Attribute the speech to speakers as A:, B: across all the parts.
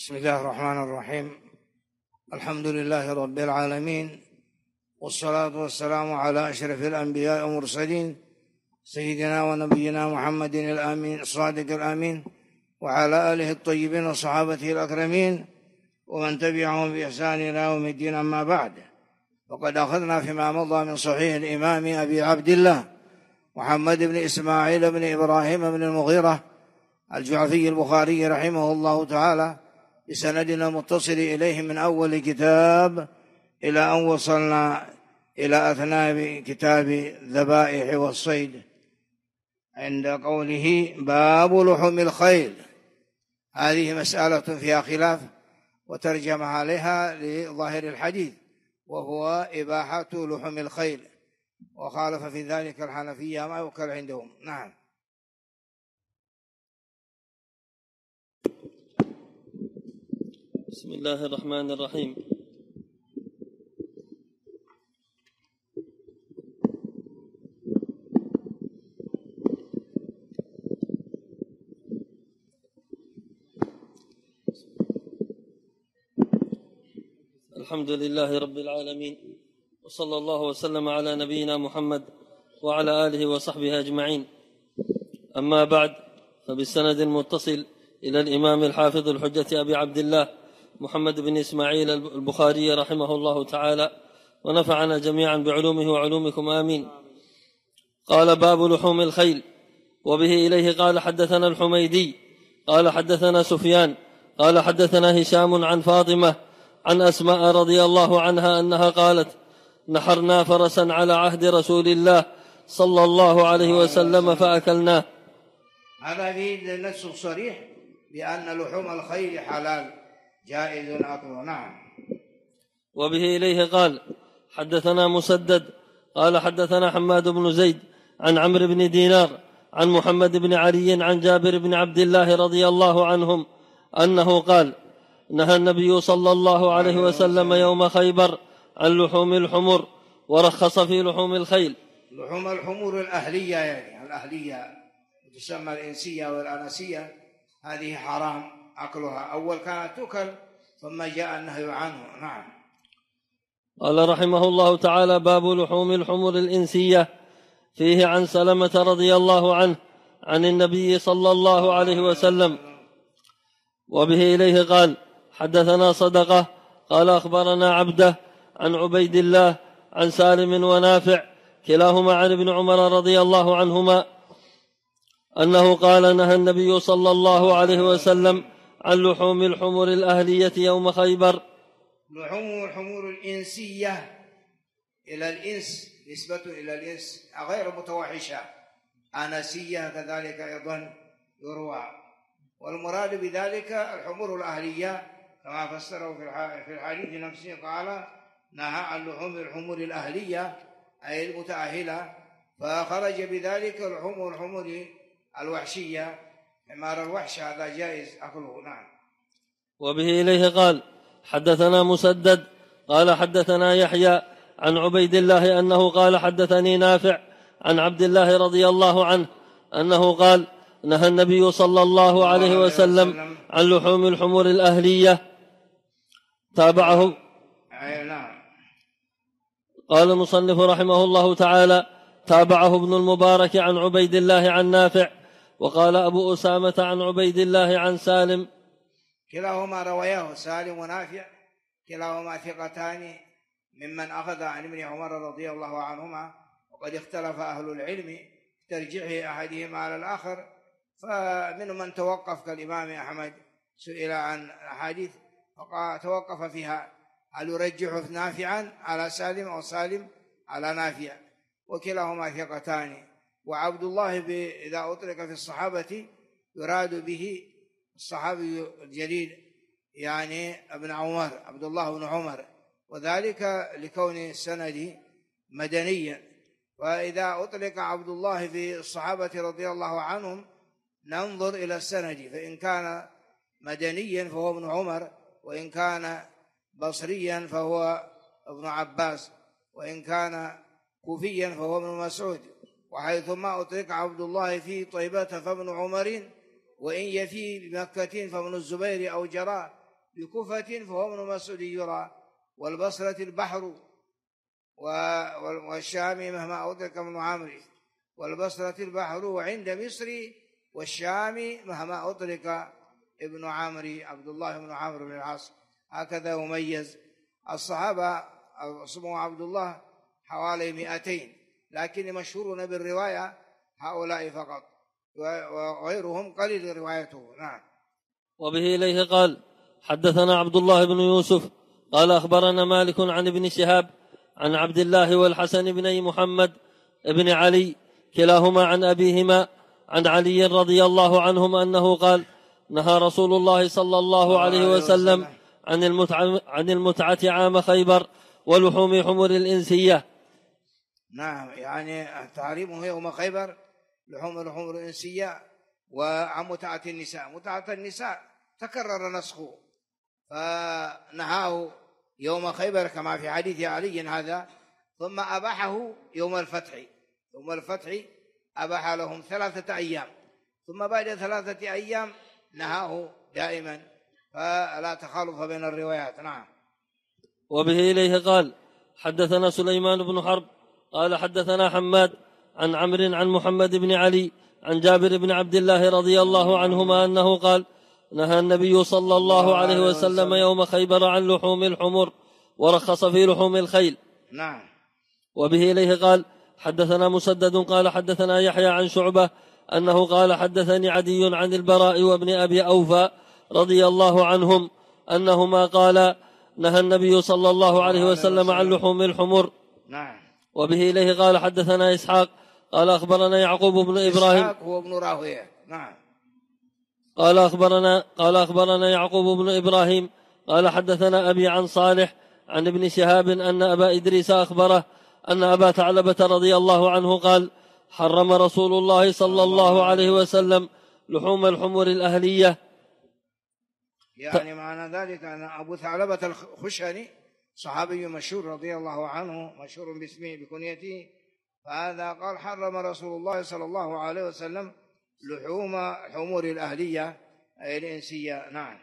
A: بسم الله الرحمن الرحيم. الحمد لله رب العالمين، والصلاة والسلام على أشرف الأنبياء والمرسلين سيدنا ونبينا محمد الآمين الصادق الآمين، وعلى آله الطيبين وصحابته الأكرمين ومن تبعهم بإحسان إلى يوم الدين. أما بعد، وقد أخذنا فيما مضى من صحيح الإمام أبي عبد الله محمد بن إسماعيل بن إبراهيم بن المغيرة الجعفي البخاري رحمه الله تعالى بسندنا المتصل إليه من أول كتاب إلى أن وصلنا إلى أثناء كتاب الذبائح والصيد عند قوله باب لحوم الخيل. هذه مسألة فيها خلاف وترجمة عليها لظاهر الحديث، وهو إباحة لحوم الخيل، وخالف في ذلك الحنفية ما يوكل عندهم. نعم.
B: بسم الله الرحمن الرحيم. الحمد لله رب العالمين، وصلى الله وسلم على نبينا محمد وعلى آله وصحبه أجمعين. أما بعد، فبالسند المتصل إلى الإمام الحافظ الحجة أبي عبد الله محمد بن إسماعيل البخاري رحمه الله تعالى، ونفعنا جميعا بعلومه وعلومكم آمين. قال باب لحوم الخيل. وبه إليه قال حدثنا الحميدي قال حدثنا سفيان قال حدثنا هشام عن فاطمة عن أسماء رضي الله عنها أنها قالت: نحرنا فرسا على عهد رسول الله صلى الله عليه وسلم فأكلناه.
A: هذا فيه النص الصريح بأن لحوم الخيل حلال جائز أكله. نعم.
B: وبه إليه قال حدثنا مسدد قال حدثنا حماد بن زيد عن عمرو بن دينار عن محمد بن علي عن جابر بن عبد الله رضي الله عنهم أنه قال: نهى النبي صلى الله عليه وسلم يوم خيبر عن لحوم الحمر، ورخص في لحوم الخيل.
A: لحوم الحمر الأهلية، يعني الأهلية تسمى الإنسية والأنسية، هذه حرام أكلها. أول كانت تؤكل ثم جاء النهي عنه. نعم.
B: قال رحمه الله تعالى: باب لحوم الحمر الإنسية. فيه عن سلمة رضي الله عنه عن النبي صلى الله عليه وسلم. وبه إليه قال حدثنا صدقة قال أخبرنا عبده عن عبيد الله عن سالم ونافع كلاهما عن ابن عمر رضي الله عنهما أنه قال: نهى النبي صلى الله عليه وسلم عن لحوم الحمر الأهلية يوم خيبر.
A: لحوم الحمر الإنسية إلى الإنس، نسبة إلى الإنس غير متوحشة، أنسية كذلك أيضا يروى. والمراد بذلك الحمر الأهلية كما فسره في الحديث نفسه، قال: نهى عن لحوم الحمر الأهلية أي المتأهلة، فخرج بذلك لحوم الحمر الوحشية، حمار الوحش هذا جائز أكله. نعم.
B: وبه إليه قال حدثنا مسدد قال حدثنا يحيى عن عبيد الله أنه قال: حدثني نافع عن عبد الله رضي الله عنه أنه قال: نهى النبي صلى الله عليه وسلم عن لحوم الحمر الأهلية. تابعه.
A: نعم.
B: قال المصنف رحمه الله تعالى: تابعه ابن المبارك عن عبيد الله عن نافع. وقال أبو أسامة عن عبيد الله عن سالم.
A: كلاهما رواه سالم ونافع، كلاهما ثقتان ممن أخذ عن ابن عمر رضي الله عنهما، وقد اختلف أهل العلم في ترجيح أحدهما على الآخر، فمن من توقف كالإمام أحمد، سئل عن أحاديث فتوقف فيها، هل يرجح نافعا على سالم أو سالم على نافع، وكلاهما ثقتان. وعبد الله إذا أطلق في الصحابة يراد به الصحابي الجليل، يعني ابن عمر، عبد الله بن عمر، وذلك لكون السند مدنيا. وإذا أطلق عبد الله في الصحابة رضي الله عنهم ننظر إلى السند، فإن كان مدنيا فهو ابن عمر، وإن كان بصريا فهو ابن عباس، وإن كان كوفيا فهو ابن مسعود. وحيثما أطلق عبد الله في طيبة فابن عمر، وإن يفي بمكة فابن الزبير أو جراء بكفة فهو ابن مسعود يرى، والبصرة البحر، والشام مهما أدرك ابن عمرو، والبصرة البحر وعند مصر، والشام مهما أدرك ابن عمرو عبد الله بن عمرو بن العاص. هكذا يميز الصحابة اسمه عبد الله حوالي 200، لكن مشهورون بالرواية هؤلاء فقط، وغيرهم قليل روايته. نعم.
B: وبه إليه قال حدثنا عبد الله بن يوسف قال أخبرنا مالك عن ابن شهاب عن عبد الله والحسن بن محمد بن علي كلاهما عن أبيهما عن علي رضي الله عنهم أنه قال نهى رسول الله صلى الله عليه وسلم عن المتعة عام خيبر ولحوم حمر الإنسية.
A: نعم، يعني تحريمه يوم خيبر لحوم الحمر الإنسية. وعن متعة النساء، متعة النساء تكرر نسخه، فنهاه يوم خيبر كما في حديث علي هذا، ثم أباحه يوم الفتح. يوم الفتح أباح لهم 3 أيام، ثم بعد 3 أيام نهاه دائما، فلا تخالف بين الروايات. نعم.
B: وبه إليه قال حدثنا سليمان بن حرب قال حدثنا حماد عن عمرو عن محمد بن علي عن جابر بن عبد الله رضي الله عنهما أنه قال نهى النبي صلى الله عليه وسلم يوم خيبر عن لحوم الحمر ورخص في لحوم الخيل.
A: نعم.
B: وبه إليه قال حدثنا مسدد قال حدثنا يحيى عن شعبة أنه قال حدثني عدي عن البراء وابن أبي أوفى رضي الله عنهم أنهما قال نهى النبي صلى الله عليه وسلم عن لحوم الحمر.
A: نعم.
B: وبه إليه قال حدثنا إسحاق قال أخبرنا يعقوب بن إبراهيم.
A: إسحاق هو ابن راهويه. نعم.
B: قال أخبرنا يعقوب بن إبراهيم قال حدثنا أبي عن صالح عن ابن شهاب أن أبا إدريس أخبره أن أبا ثعلبة رضي الله عنه قال حرم رسول الله صلى الله عليه وسلم لحوم الحمر الأهلية.
A: يعني معنى ذلك أن أبو ثعلبة الخشني صحابي مشهور رضي الله عنه، مشهور باسمه بكنيته، فهذا قال حرم رسول الله صلى الله عليه وسلم لحوم الحمر الأهلية أي الإنسية. نعم.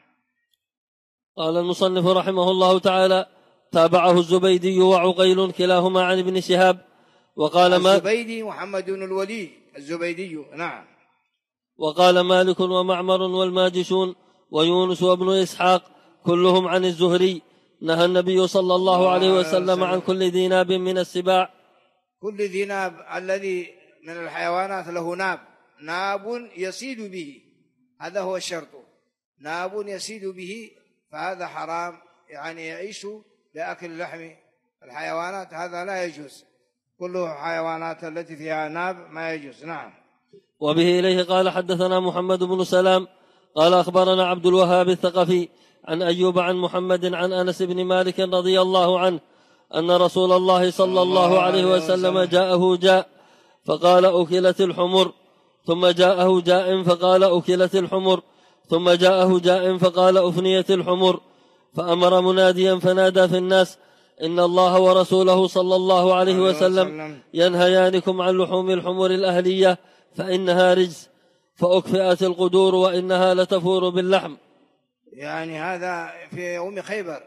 B: قال المصنف رحمه الله تعالى تابعه الزبيدي وعقيل كلاهما عن ابن شهاب. وقال
A: الزبيدي محمد بن الوليد الزبيدي. نعم.
B: وقال مالك ومعمر والماجشون ويونس وابن إسحاق كلهم عن الزهري نهى النبي صلى الله عليه وسلم عن كل ذي ناب من السباع.
A: كل ذي ناب الذي من الحيوانات له ناب يصيد به، هذا هو الشرط، ناب يصيد به، فهذا حرام، يعني يعيش لأكل لحم الحيوانات، هذا لا يجوز. كل حيوانات التي فيها ناب ما يجوز. نعم.
B: وبه إليه قال حدثنا محمد بن سلام قال أخبرنا عبد الوهاب الثقفي عن أيوب عن محمد عن أنس بن مالك رضي الله عنه أن رسول الله صلى الله عليه وسلم جاءه جاء فقال أكلت الحمر، ثم جاءه جاء فقال أكلت الحمر، ثم جاءه جاء فقال أفنيت الحمر، فأمر مناديا فنادى في الناس إن الله ورسوله صلى الله عليه وسلم ينهيانكم عن لحوم الحمر الأهلية فإنها رجس، فأكفئت القدور وإنها لتفور باللحم.
A: يعني هذا في يوم خيبر،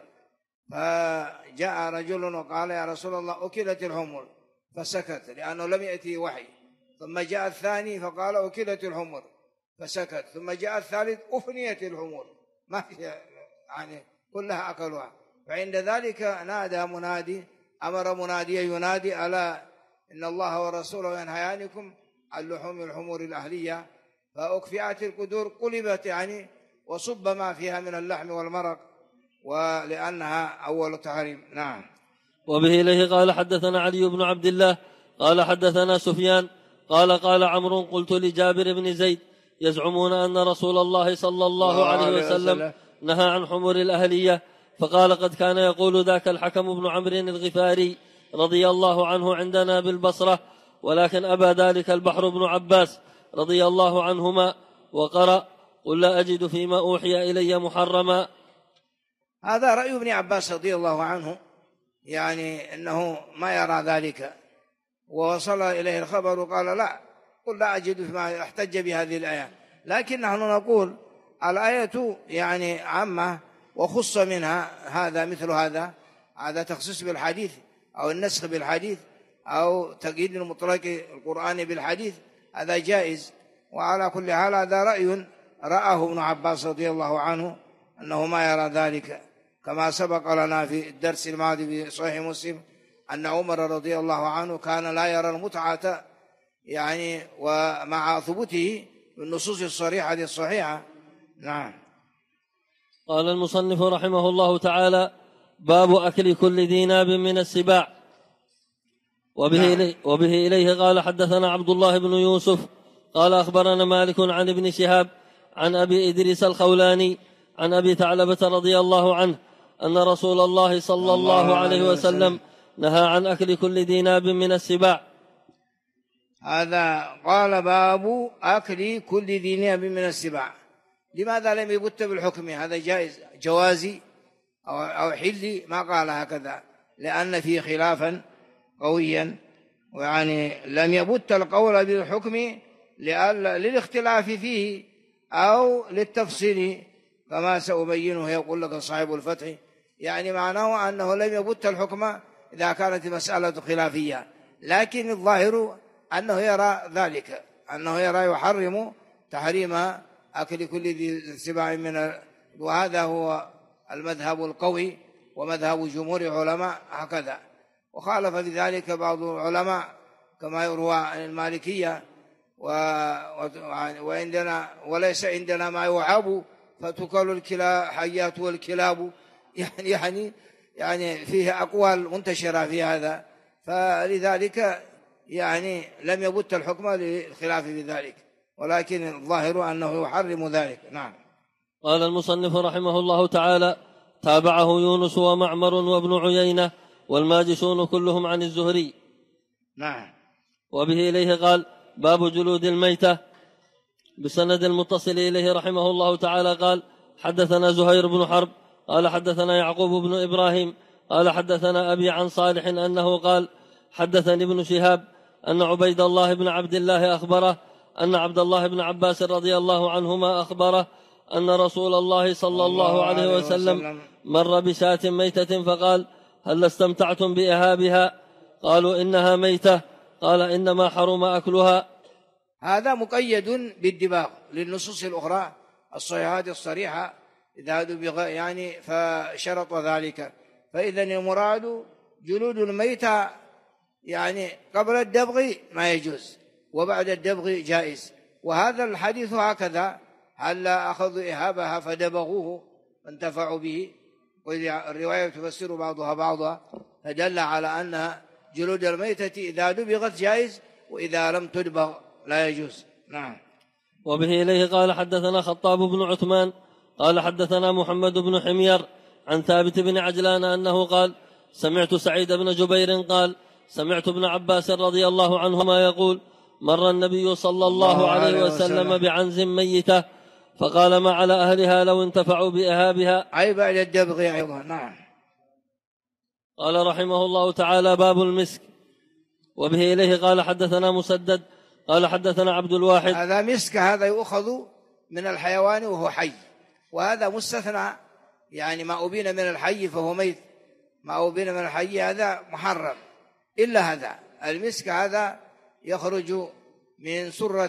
A: فجاء رجل وقال يا رسول الله أكلت الحمر، فسكت لأنه لم يأتي وحي. ثم جاء الثاني فقال أكلت الحمر، فسكت. ثم جاء الثالث أفنيت الحمر، ما في يعني كلها أكلها. فعند ذلك نادى منادي، أمر مناديا ينادي ألا إن الله ورسوله ينهيانكم عن لحوم الحمر الأهلية، فأكفئت القدور، قلبت يعني وصب ما فيها من اللحم والمرق، ولأنها أول تحريم. نعم.
B: وبه إليه قال حدثنا علي بن عبد الله قال حدثنا سفيان قال عمرو قلت لجابر بن زيد يزعمون أن رسول الله صلى الله عليه وسلم نهى عن حمر الأهلية، فقال قد كان يقول ذاك الحكم بن عمرو الغفاري رضي الله عنه عندنا بالبصرة، ولكن أبى ذلك البحر بن عباس رضي الله عنهما وقرأ قل لا أجد فيما أوحي إلي محرما.
A: هذا رأي ابن عباس رضي الله عنه، يعني أنه ما يرى ذلك، ووصل إليه الخبر وقال لا قل لا أجد فيما احتج بهذه الآية. لكن نحن نقول الآية يعني عامة وخص منها هذا مثل هذا تخصيص بالحديث أو النسخ بالحديث أو تقييد المطلق القرآني بالحديث، هذا جائز. وعلى كل حال هذا رأي رآه ابن عباس رضي الله عنه أنه ما يرى ذلك، كما سبق لنا في الدرس الماضي في صحيح مسلم أن عمر رضي الله عنه كان لا يرى المتعة يعني ومع ثبوته بالنصوص الصريحة الصحيحة. نعم.
B: قال المصنف رحمه الله تعالى: باب أكل كل ذي ناب من السباع. وبه إليه قال حدثنا عبد الله بن يوسف قال أخبرنا مالك عن ابن شهاب عن أبي إدريس الخولاني عن أبي ثعلبة رضي الله عنه أن رسول الله صلى الله عليه وسلم نهى عن أكل كل ذي ناب من السباع.
A: هذا قال باب أكل كل ذي ناب من السباع. لماذا لم يبت بالحكم؟ هذا جائز جوازي أو حلي، ما قال هكذا، لأن فيه خلافا قويا، ويعني لم يبت القول بالحكم للاختلاف فيه أو للتفصيل كما سأبينه يقول لك صاحب الفتح. يعني معناه أنه لم يبت الحكم إذا كانت مسألة خلافية، لكن الظاهر أنه يرى ذلك، أنه يرى يحرم تحريم أكل كل ذي سباع وهذا هو المذهب القوي ومذهب جمهور العلماء هكذا. وخالف في ذلك بعض العلماء كما يروى عن المالكية، وعندنا وليس عندنا ما يعاب فتكل الحيات والكلاب، يعني فيه أقوال منتشرة في هذا، فلذلك يعني لم يبت الحكم للخلاف في ذلك، ولكن الظاهر أنه يحرم ذلك. نعم.
B: قال المصنف رحمه الله تعالى: تابعه يونس ومعمر وابن عيينة والماجشون كلهم عن الزهري.
A: نعم.
B: وبه إليه قال: باب جلود الميتة. بسند المتصل إليه رحمه الله تعالى قال: حدثنا زهير بن حرب قال حدثنا يعقوب بن إبراهيم قال حدثنا أبي عن صالح أنه قال: حدثني ابن شهاب أن عبيد الله بن عبد الله أخبره أن عبد الله بن عباس رضي الله عنهما أخبره أن رسول الله صلى الله عليه وسلم مر بشاة ميتة فقال: هل استمتعتم بإهابها؟ قالوا: إنها ميتة. قال: إنما حرم أكلها.
A: هذا مقيد بالدباغ للنصوص الأخرى الصحيحات الصريحة إذا دبغ يعني فشرط ذلك، فإذا المراد جلود الميتة يعني قبل الدبغ ما يجوز وبعد الدبغ جائز. وهذا الحديث هكذا: هل أخذوا إهابها فدبغوه وانتفعوا به، والرواية تفسر بعضها بعضا، فدل على أن جلود الميتة إذا دبغت جائز وإذا لم تدبغ لا يجوز. نعم.
B: وبه إليه قال: حدثنا خطاب بن عثمان قال حدثنا محمد بن حمير عن ثابت بن عجلان أنه قال: سمعت سعيد بن جبير قال: سمعت ابن عباس رضي الله عنهما يقول: مر النبي صلى الله عليه وسلم بعنز ميتة فقال: ما على أهلها لو انتفعوا بإهابها،
A: أي بعد الدبغ أيضا. نعم.
B: قال رحمه الله تعالى: باب المسك. وبه إليه قال: حدثنا مسدد قال حدثنا عبد الواحد.
A: هذا مسك، هذا يؤخذ من الحيوان وهو حي، وهذا مستثنى، يعني ما أبين من الحي فهو ميت، ما أبين من الحي هذا محرم، إلا هذا المسك هذا يخرج من سرة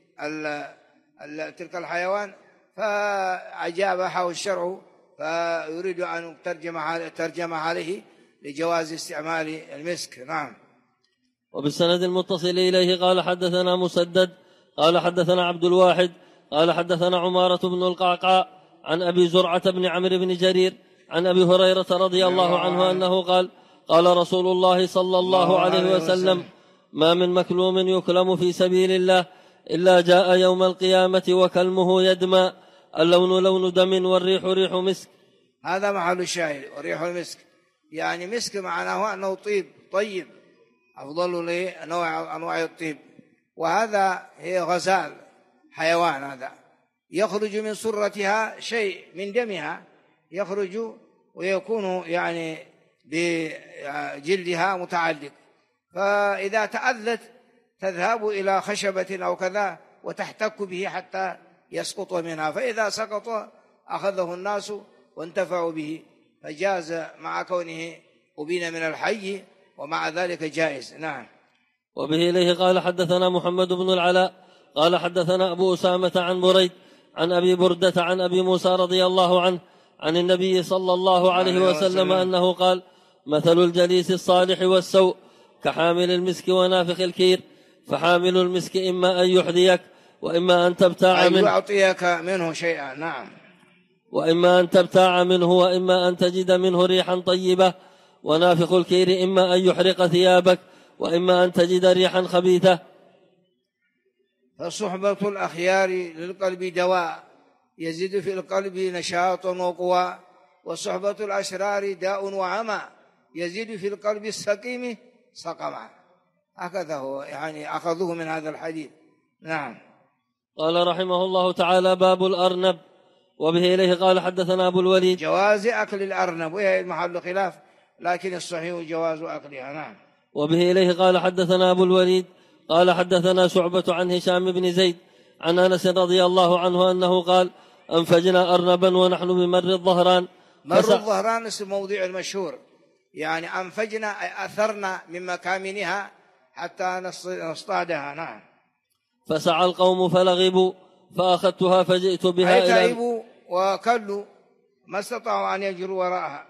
A: تلك الحيوان، فأجابه الشرع فيريد أن ترجم عليه لجواز استعمال المسك. نعم.
B: وبالسند المتصل إليه قال: حدثنا مسدد قال حدثنا عبد الواحد قال حدثنا عمارة بن القعقاع عن أبي زرعة بن عمرو بن جرير عن أبي هريرة رضي الله عنه أنه قال: قال رسول الله صلى الله عليه وسلم: ما من مكلوم يكلم في سبيل الله إلا جاء يوم القيامة وكلمه يدمى، اللون لون دم والريح ريح مسك.
A: هذا محل الشاهد، وريح المسك يعني مسك معناه أنه طيب أفضل لأنواع الطيب. وهذا هي غزال حيوان، هذا يخرج من سرتها شيء من دمها يخرج ويكون يعني بجلدها متعلق، فإذا تأذت تذهب إلى خشبة أو كذا وتحتك به حتى يسقط منها، فإذا سقط أخذه الناس وانتفعوا به، فجاز مع كونه أبين من الحي ومع ذلك جائز. نعم.
B: وبه إليه قال حدثنا محمد بن العلاء قال حدثنا أبو أسامة عن بريد عن أبي بردة عن أبي موسى رضي الله عنه عن النبي صلى الله عليه وسلم أنه قال: مثل الجليس الصالح والسوء كحامل المسك ونافخ الكير، فحامل المسك إما أن يحذيك وإما أن تبتاع منه،
A: يعطيك منه شيئا. نعم.
B: وإما أن تبتاع منه وإما أن تجد منه ريحا طيبة، ونافخ الكير إما أن يحرق ثيابك وإما أن تجد ريحا خبيثة.
A: فصحبة الأخيار للقلب دواء يزيد في القلب نشاطا وقوى، وصحبة الأشرار داء وعمى يزيد في القلب السقيم سقما. هكذا هو يعني أخذوه من هذا الحديث. نعم.
B: قال رحمه الله تعالى: باب الأرنب. وبه إليه قال حدثنا أبو الوليد
A: جواز أكل الأرنب، وهي محل خلاف، لكن الصحيح جواز أكلها. نعم.
B: وبه إليه قال حدثنا أبو الوليد قال حدثنا شعبة عن هشام بن زيد عن أنس رضي الله عنه أنه قال: أنفجنا أرنبا ونحن بمر الظهران.
A: مر الظهران اسم موضع المشهور، يعني أنفجنا أي أثرنا من مكامنها حتى نصطادها. نعم.
B: فسعى القوم فلغبوا فأخذتها فجئت بها
A: أي تعبوا وكلوا ما استطاعوا أن يجروا وراءها،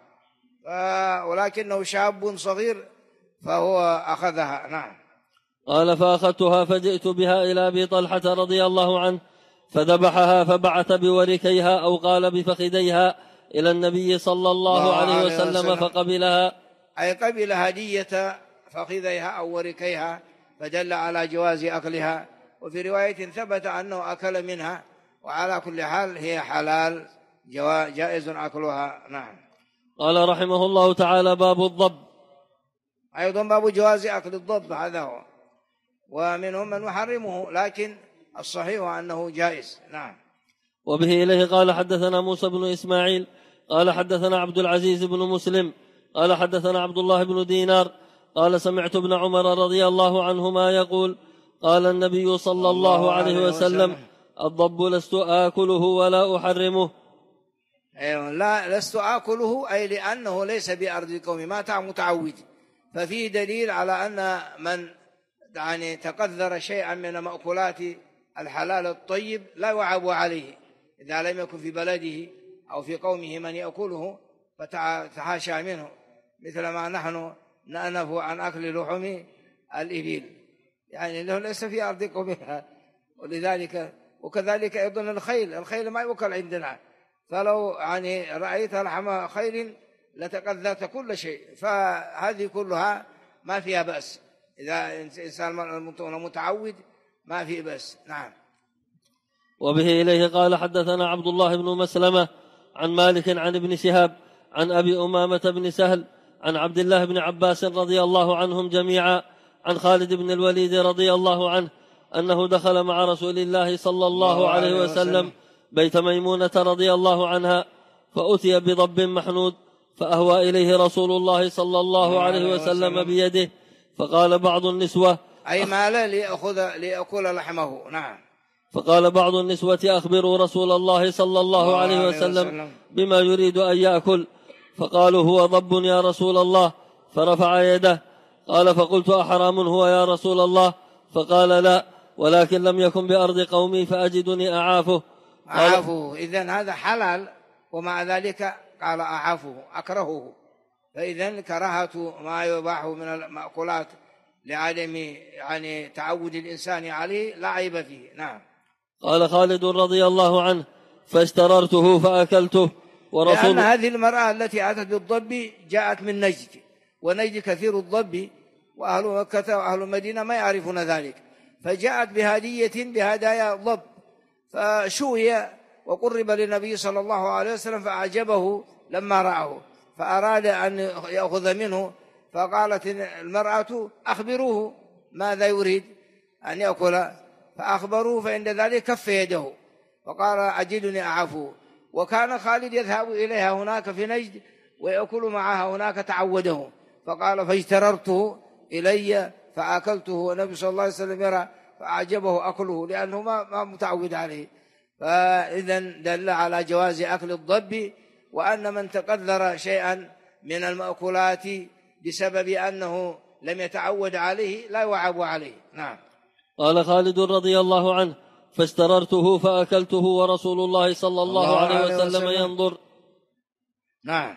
A: ولكنه شاب صغير فهو أخذها. نعم.
B: قال: فأخذتها فجئت بها إلى أبي طلحة رضي الله عنه فذبحها فبعث بوركيها أو قال بفخذيها إلى النبي صلى الله عليه وسلم فقبلها،
A: أي قبل هدية فخذيها أو وركيها، فدل على جواز أكلها. وفي رواية ثبت أنه أكل منها، وعلى كل حال هي حلال جائز أكلها. نعم.
B: قال رحمه الله تعالى: باب الضب.
A: أيضا باب جواز أكل الضب، هذا هو، ومنهم من يحرمه، لكن الصحيح أنه جائز. نعم.
B: وبه إليه قال حدثنا موسى بن إسماعيل قال حدثنا عبد العزيز بن مسلم قال حدثنا عبد الله بن دينار قال: سمعت ابن عمر رضي الله عنهما يقول: قال النبي صلى الله عليه وسلم: الضب لست آكله ولا أحرمه.
A: لا، لست آكله أي لأنه ليس بأرض القوم، ما متعود، ففيه دليل على أن من يعني تقذر شيئا من مأكولات الحلال الطيب لا يعاب عليه إذا لم يكن في بلده أو في قومه من يأكله فتحاشى منه، مثل ما نحن نأنف عن أكل لحوم الإبل، يعني له ليس في أرض قومها. ولذلك وكذلك أيضا الخيل ما يؤكل عندنا، فلو يعني رأيت لحم خيل لتقذرت كل شيء، فهذه كلها ما فيها بأس، إذا إنسان متعود ما فيه بأس. نعم.
B: وبه إليه قال حدثنا عبد الله بن مسلمة عن مالك عن ابن شهاب عن أبي أمامة بن سهل عن عبد الله بن عباس رضي الله عنهم جميعا عن خالد بن الوليد رضي الله عنه أنه دخل مع رسول الله صلى الله عليه وسلم بيت ميمونة رضي الله عنها، فأتي بضب محنود، فأهوى إليه رسول الله صلى الله عليه وسلم بيده، فقال بعض النسوة:
A: أي مال ليأكل لحمه. نعم.
B: فقال بعض النسوة: أخبروا رسول الله صلى الله عليه وسلم بما يريد أن يأكل. فقالوا: هو ضب يا رسول الله، فرفع يده. قال: فقلت: أحرام هو يا رسول الله؟ فقال: لا، ولكن لم يكن بأرض قومي فأجدني أعافه.
A: إذن هذا حلال، ومع ذلك قال أعافه أكرهه، فإذن كراهة ما يباح من المأكولات لعدم يعني تعود الإنسان عليه لا عيب فيه. نعم.
B: قال خالد رضي الله عنه: فاشتررته فأكلته.
A: لأن هذه المرأة التي أتت بالضب جاءت من نجد، ونجد كثير الضب، وأهل مكة وأهل المدينة ما يعرفون ذلك، فجاءت بهدايا ضب، فشوي وقرب للنبي صلى الله عليه وسلم فأعجبه لما رآه، فأراد أن يأخذ منه، فقالت المرأة: أخبروه ماذا يريد أن يأكل، فأخبروه، فعند ذلك كف يده وقال: أجدني أعافه. وكان خالد يذهب إليها هناك في نجد ويأكل معها هناك، تعوده، فقال: فاجتررته إلي فأكلته، والنبي صلى الله عليه وسلم يرى فأعجبه أكله لأنه ما متعود عليه. فإذن دل على جواز أكل الضب، وأن من تقدر شيئا من المأكولات بسبب أنه لم يتعود عليه لا يعاب عليه. نعم.
B: قال خالد رضي الله عنه: فاستررته فأكلته ورسول الله صلى الله عليه وسلم ينظر.
A: نعم.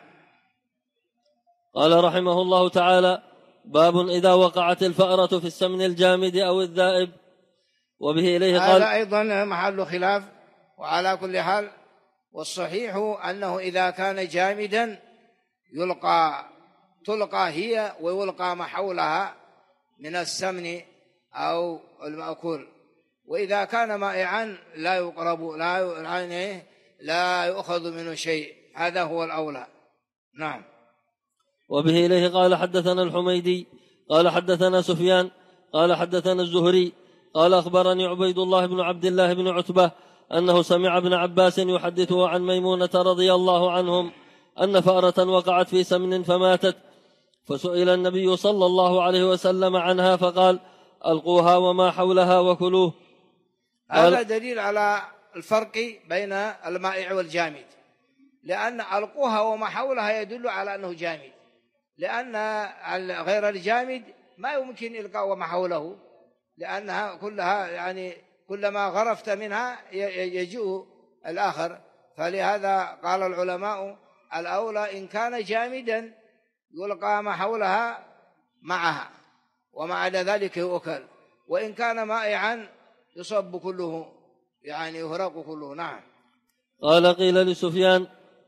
B: قال رحمه الله تعالى: باب إذا وقعت الفأرة في السمن الجامد أو الذائب. وبه إليه قال:
A: هذا أيضا محل خلاف، وعلى كل حال والصحيح أنه إذا كان جامدا تلقى هي ويلقى ما حولها من السمن أو المأكول، وإذا كان مائعا لا يقرب لا يؤخذ منه شيء، هذا هو الأولى. نعم.
B: وبه إليه قال: حدثنا الحميدي قال حدثنا سفيان قال حدثنا الزهري قال أخبرني عبيد الله بن عبد الله بن عتبة أنه سمع ابن عباس يحدثه عن ميمونة رضي الله عنهم أن فأرة وقعت في سمن فماتت، فسئل النبي صلى الله عليه وسلم عنها فقال: ألقوها وما حولها وكلوه.
A: هذا دليل على الفرق بين المائع والجامد، لأن ألقوها وما حولها يدل على أنه جامد، لأن غير الجامد ما يمكن إلقاء وما حوله، لأنها كلها يعني كلما غرفت منها يجيء الآخر، فلهذا قال العلماء الأولى إن كان جامدا يلقى ما حولها معها وما عدا ذلك يؤكل، وإن كان مائعا يصب كله يعني يهرق كله. نعم.
B: قال: قيل لسفيان: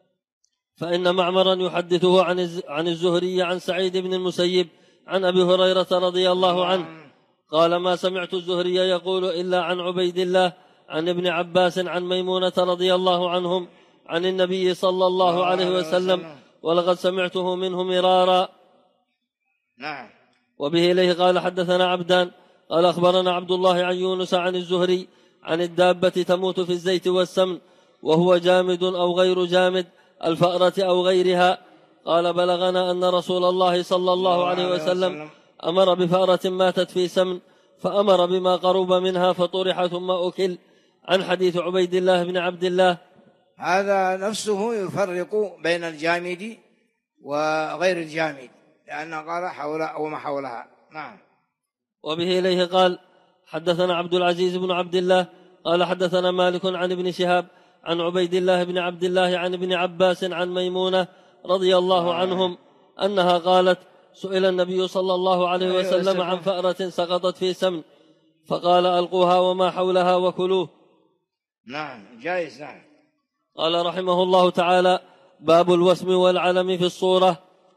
B: فإن معمرا يحدثه عن الزهري عن سعيد بن المسيب عن أبي هريرة رضي الله عنه قال: ما سمعت الزهري يقول إلا عن عبيد الله عن ابن عباس عن ميمونة رضي الله عنهم عن النبي صلى الله عليه وسلم، ولقد سمعته منه مرارا.
A: نعم.
B: وبه إليه قال: حدثنا عبدان قال أخبرنا عبد الله عن يونس عن الزهري عن الدابة تموت في الزيت والسمن وهو جامد أو غير جامد، الفأرة أو غيرها. قال: بلغنا أن رسول الله صلى الله عليه وسلم أمر بفأرة ماتت في سمن فأمر بما قرب منها فطرح ثم أكل. عن حديث عبيد الله بن عبد الله.
A: هذا نفسه يفرق بين الجامد وغير الجامد، لأنه قال حول أو ما حولها. نعم.
B: وبه إليه قال: حدثنا عبد العزيز بن عبد الله قال حدثنا مالك عن ابن شهاب عن عبيد الله بن عبد الله عن ابن عباس عن ميمونة رضي الله عنهم أنها قالت: سئل النبي صلى الله عليه وسلم عن فأرة سقطت في سمن فقال: ألقوها وما حولها وكلوه.
A: نعم، جائز. نعم.
B: قال رحمه الله تعالى: باب الوسم والعلم في الصورة.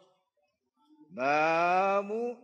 A: باب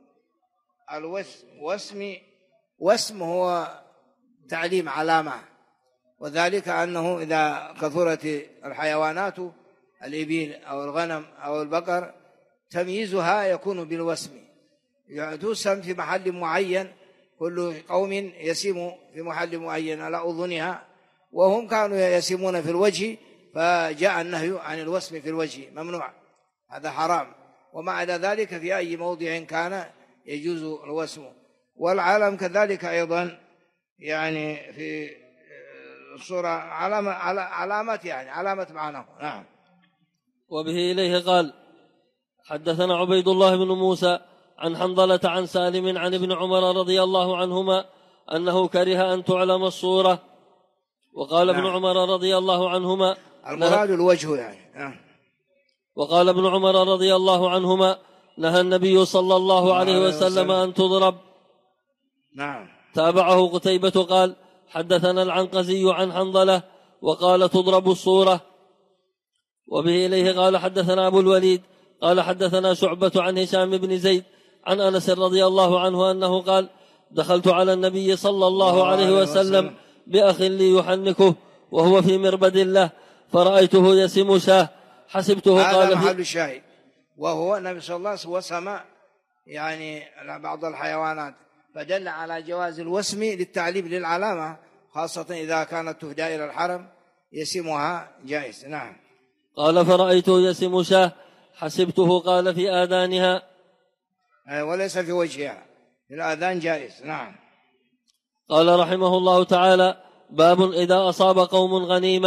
A: وسم هو تعليم علامة، وذلك أنه إذا كثرت الحيوانات الإبل أو الغنم أو البقر تمييزها يكون بالوسم، تسم في محل معين، كل قوم يسم في محل معين على أذنها، وهم كانوا يسمون في الوجه، فجاء النهي عن الوسم في الوجه، ممنوع، هذا حرام. وما عدا ذلك في أي موضع كان يجوز الوسم. والعلم كذلك أيضا، يعني في الصورة علامة يعني علامة معناه. نعم.
B: وبه إليه قال: حدثنا عبيد الله بن موسى عن حنظلة عن سالم عن ابن عمر رضي الله عنهما أنه كره أن تعلم الصورة. وقال ابن عمر رضي الله عنهما:
A: المراد الوجه يعني.
B: وقال ابن عمر رضي الله عنهما: نهى النبي صلى الله عليه وسلم أن تضرب.
A: نعم.
B: تابعه قتيبة قال: حدثنا العنقزي عن حنظلة وقال: تضرب الصورة. وبه إليه قال: حدثنا أبو الوليد قال: حدثنا شعبة عن هشام بن زيد عن أنس رضي الله عنه أنه قال: دخلت على النبي صلى الله عليه وسلم بأخ لي يحنكه وهو في مربد له، فرأيته يسم شاه حسبته قال
A: هذا محل الشاهد، وهو النبي صلى الله عليه وسلم وسم يعني بعض الحيوانات، فدل على جواز الوسم للتعليم للعلامة، خاصة إذا كانت تهدى إلى الحرم يسمها جائز. نعم.
B: قال: فرأيته يسم شاه حسبته قال في آذانها،
A: وليس في وجهها، في الآذان جائز. نعم.
B: قال رحمه الله تعالى: باب إذا أصاب قوم غنيمة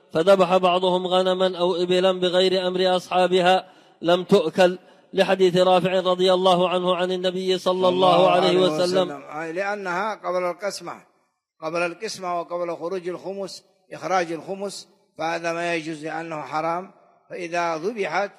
B: فذبح بعضهم غنما أو إبلا بغير أمر أصحابها لم تؤكل، لحديث رافع رضي الله عنه عن النبي صلى الله عليه وسلم،
A: لأنها قبل القسمة وقبل خروج الخمس، إخراج الخمس، فهذا ما يجوز لأنه حرام، فإذا ذبحت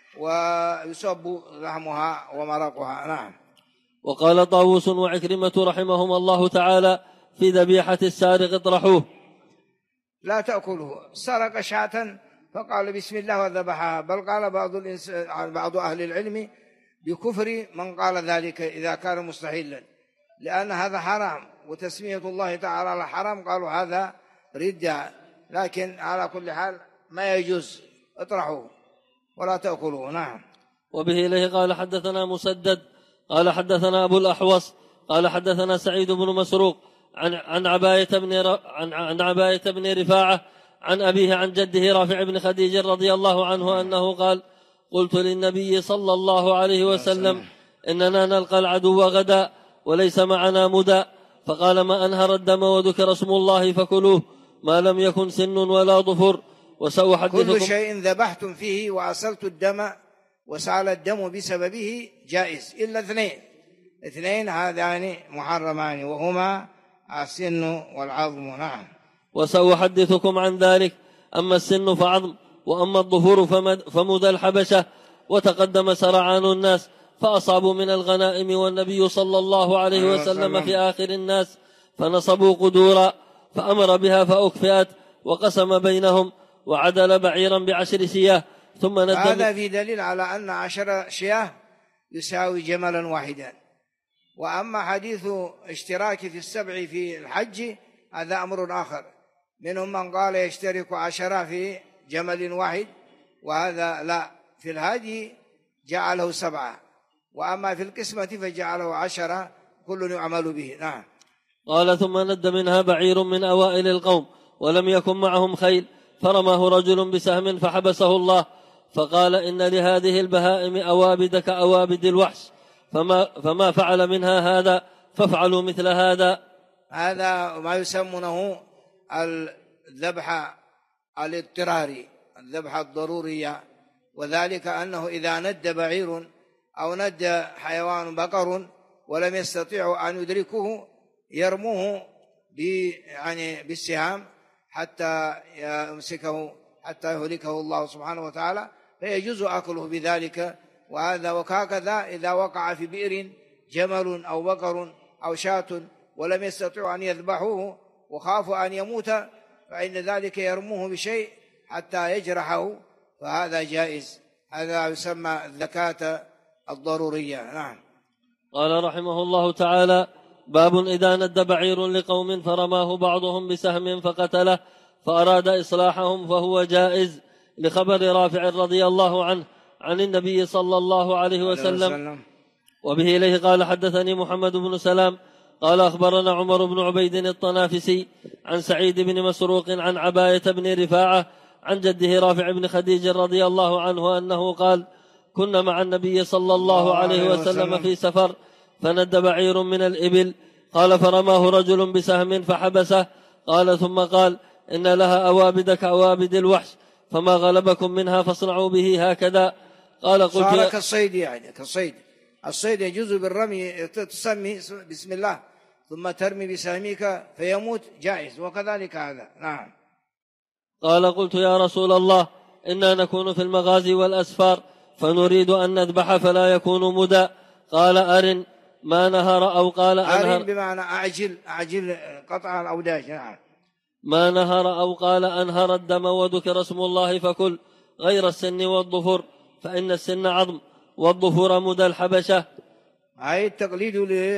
A: ويصب لحمها ومرقها. نعم.
B: وقال طاووس وعكرمة رحمهم الله تعالى في ذبيحة السارق اطرحوه،
A: لا تأكله. سرق شاة فقال بسم الله وذبحها، بل قال بعض أهل العلم بكفر من قال ذلك إذا كان مستحيلا، لأن هذا حرام، وتسمية الله تعالى على حرام قالوا هذا ردة، لكن على كل حال ما يجوز، اطرحوه ولا تأكلوه. نعم.
B: وبه إليه قال حدثنا مسدد قال حدثنا أبو الأحوص قال حدثنا سعيد بن مسروق عن عباية بن رفاعة عن أبيه عن جده رافع بن خديج رضي الله عنه أنه قال قلت للنبي صلى الله عليه وسلم إننا نلقى العدو غدا وليس معنا مدى، فقال ما أنهر الدم وذكر اسم الله فكلوه ما لم يكن سن ولا ظفر. وسأحدثكم
A: كل شيء ذبحتم فيه وأصلت الدم وسال الدم بسببه جائز إلا اثنين هذان محرمان، وهما السن والعظم. نعم.
B: وسأحدثكم عن ذلك، أما السن فعظم، وأما الظفور فمدى الحبشة. وتقدم سرعان الناس فأصابوا من الغنائم، والنبي صلى الله عليه وسلم في آخر الناس، فنصبوا قدورا فأمر بها فأكفئت وقسم بينهم، وعدل بعيرا ب10 شياه ثم ندم.
A: هذا في دليل على أن 10 شياه يساوي جملا واحدا. وأما حديث اشتراك في السبع في الحج هذا أمر آخر، منهم من قال يشترك 10 في جمل واحد، وهذا لا، في الهدي جعله 7، وأما في القسمة فجعله 10 كل يعمل به. نعم.
B: قال ثم ند منها بعير من أوائل القوم ولم يكن معهم خيل، فرماه رجل بسهم فحبسه الله، فقال إن لهذه البهائم أوابد كأوابد الوحش، فما فعل منها هذا فافعلوا مثل هذا.
A: هذا ما يسمونه الذبح الاضطراري، الذبح الضروري، وذلك أنه إذا ند بعير أو ند حيوان بقر ولم يستطيعوا أن يدركوه يرموه بالسهام حتى يمسكه حتى يهلكه الله سبحانه وتعالى، فيجوز أكله بذلك. وهكذا إذا وقع في بئر جمل أو بقر أو شاة ولم يستطيعوا أن يذبحوه وخافوا أن يموت، فإن ذلك يرموه بشيء حتى يجرحه، فهذا جائز. هذا يسمى الذكاة الضرورية. نعم.
B: قال رحمه الله تعالى باب إذا ند بعير لقوم فرماه بعضهم بسهم فقتله فأراد إصلاحهم فهو جائز، لخبر رافع رضي الله عنه عن النبي صلى الله عليه وسلم. وبه إليه قال حدثني محمد بن سلام قال أخبرنا عمر بن عبيد الطنافسي عن سعيد بن مسروق عن عباية بن رفاعة عن جده رافع بن خديج رضي الله عنه أنه قال كنا مع النبي صلى الله عليه وسلم في سفر فند بعير من الإبل، قال فرماه رجل بسهم فحبسه، قال ثم قال إن لها أوابد كأوابد الوحش، فما غلبكم منها فاصنعوا به هكذا. قال قلت
A: صار كالصيد، يعني كالصيد. الصيد يجوز بالرمي، تسمي بسم الله ثم ترمي بسهمك فيموت، جائز، وكذلك هذا. نعم.
B: قال قلت يا رسول الله إنا نكون في المغازي والأسفار فنريد أن نذبح فلا يكون مدى، قال أرن ما نهر أو قال أنهر،
A: أرن بمعنى أعجل قطع الأوداج. نعم.
B: ما نهر أو قال أنهر الدم وذكر اسم الله فكل، غير السن والظفر، فإن السن عظم والظفر مدى الحبشة.
A: هاي التقليد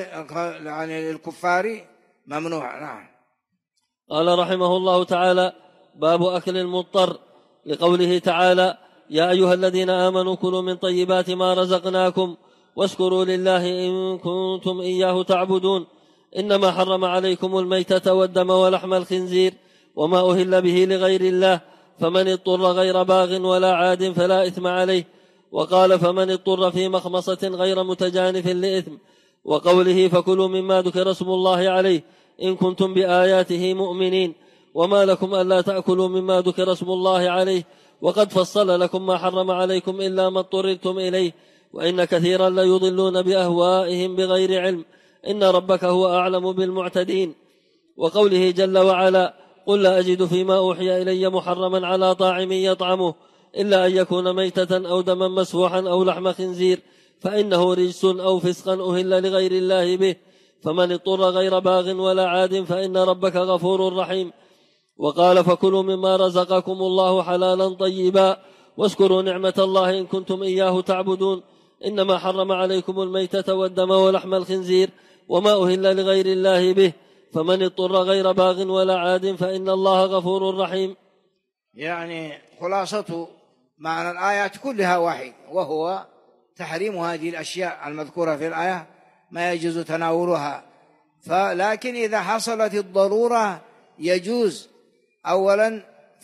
A: للكفار ممنوع. نعم.
B: قال رحمه الله تعالى باب أكل المضطر، لقوله تعالى يا أيها الذين آمنوا كلوا من طيبات ما رزقناكم واشكروا لله إن كنتم إياه تعبدون، إنما حرم عليكم الميتة والدم ولحم الخنزير وما أهل به لغير الله، فمن اضطر غير باغ ولا عاد فلا إثم عليه. وقال فمن اضطر في مخمصة غير متجانف لإثم. وقوله فكلوا مما ذكر اسم الله عليه إن كنتم بآياته مؤمنين. وما لكم ألا تأكلوا مما ذكر اسم الله عليه وقد فصل لكم ما حرم عليكم إلا ما اضطررتم إليه وإن كثيرا ليضلون بأهوائهم بغير علم إن ربك هو أعلم بالمعتدين. وقوله جل وعلا قل لا أجد فيما أوحي إلي محرما على طاعم يطعمه إلا أن يكون ميتة أو دما مسفوحا أو لحم خنزير فإنه رجس أو فسقا أهل لغير الله به فمن اضطر غير باغ ولا عاد فإن ربك غفور رحيم. وقال فكلوا مما رزقكم الله حلالا طيبا واشكروا نعمة الله إن كنتم إياه تعبدون إنما حرم عليكم الميتة والدم ولحم الخنزير وما أهل لغير الله به فمن اضطر غير باغ ولا عاد فإن الله غفور رحيم.
A: يعني خلاصة معنى الآيات كلها واحد، وهو تحريم هذه الأشياء المذكورة في الآية ما يجوز تناولها، لكن إذا حصلت الضرورة يجوز. أولا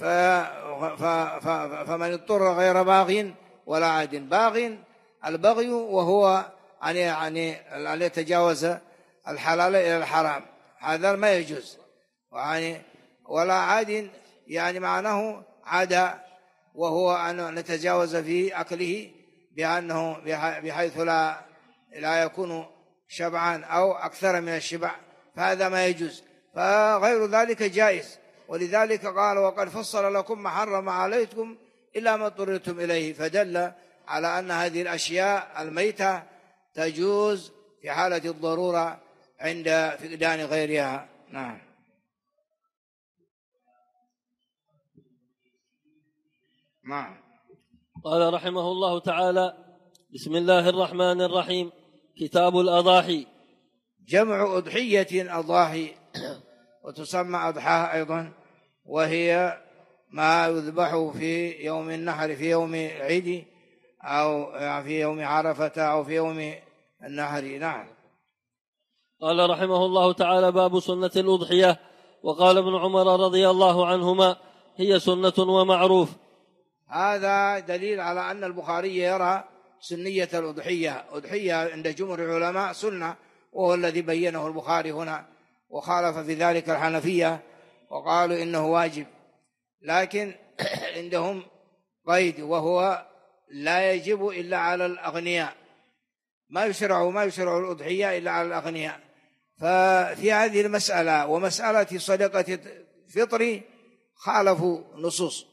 A: فمن اضطر غير باغ ولا عاد. البغي وهو يعني أن يتجاوز الحلال إلى الحرام، هذا ما يجوز. ولا عاد يعني معناه عدا، وهو أن نتجاوز في أكله بأنه بحيث لا يكون شبعان أو أكثر من الشبع، فهذا ما يجوز. فغير ذلك جائز، ولذلك قال وقد فصل لكم ما حرم عليكم إلا ما اضطررتم إليه، فدل على أن هذه الأشياء الميتة تجوز في حالة الضرورة عند فقدان غيرها. نعم.
B: قال رحمه الله تعالى بسم الله الرحمن الرحيم. كتاب الأضاحي.
A: جمع أضحية أضاحي، وتسمى أضحى أيضا، وهي ما يذبح في يوم النحر، في يوم العيد أو في يوم عرفة أو في يوم النحر. نعم.
B: قال رحمه الله تعالى باب سنة الأضحية. وقال ابن عمر رضي الله عنهما هي سنة ومعروف.
A: هذا دليل على أن البخاري يرى سنية الأضحية. أضحية عند جمهور العلماء سنة، وهو الذي بينه البخاري هنا، وخالف في ذلك الحنفية وقالوا إنه واجب، لكن عندهم قيد، وهو لا يجب إلا على الأغنياء، ما يشرع الأضحية إلا على الأغنياء. ففي هذه المسألة ومسألة صدقة الفطر خالفوا نصوص،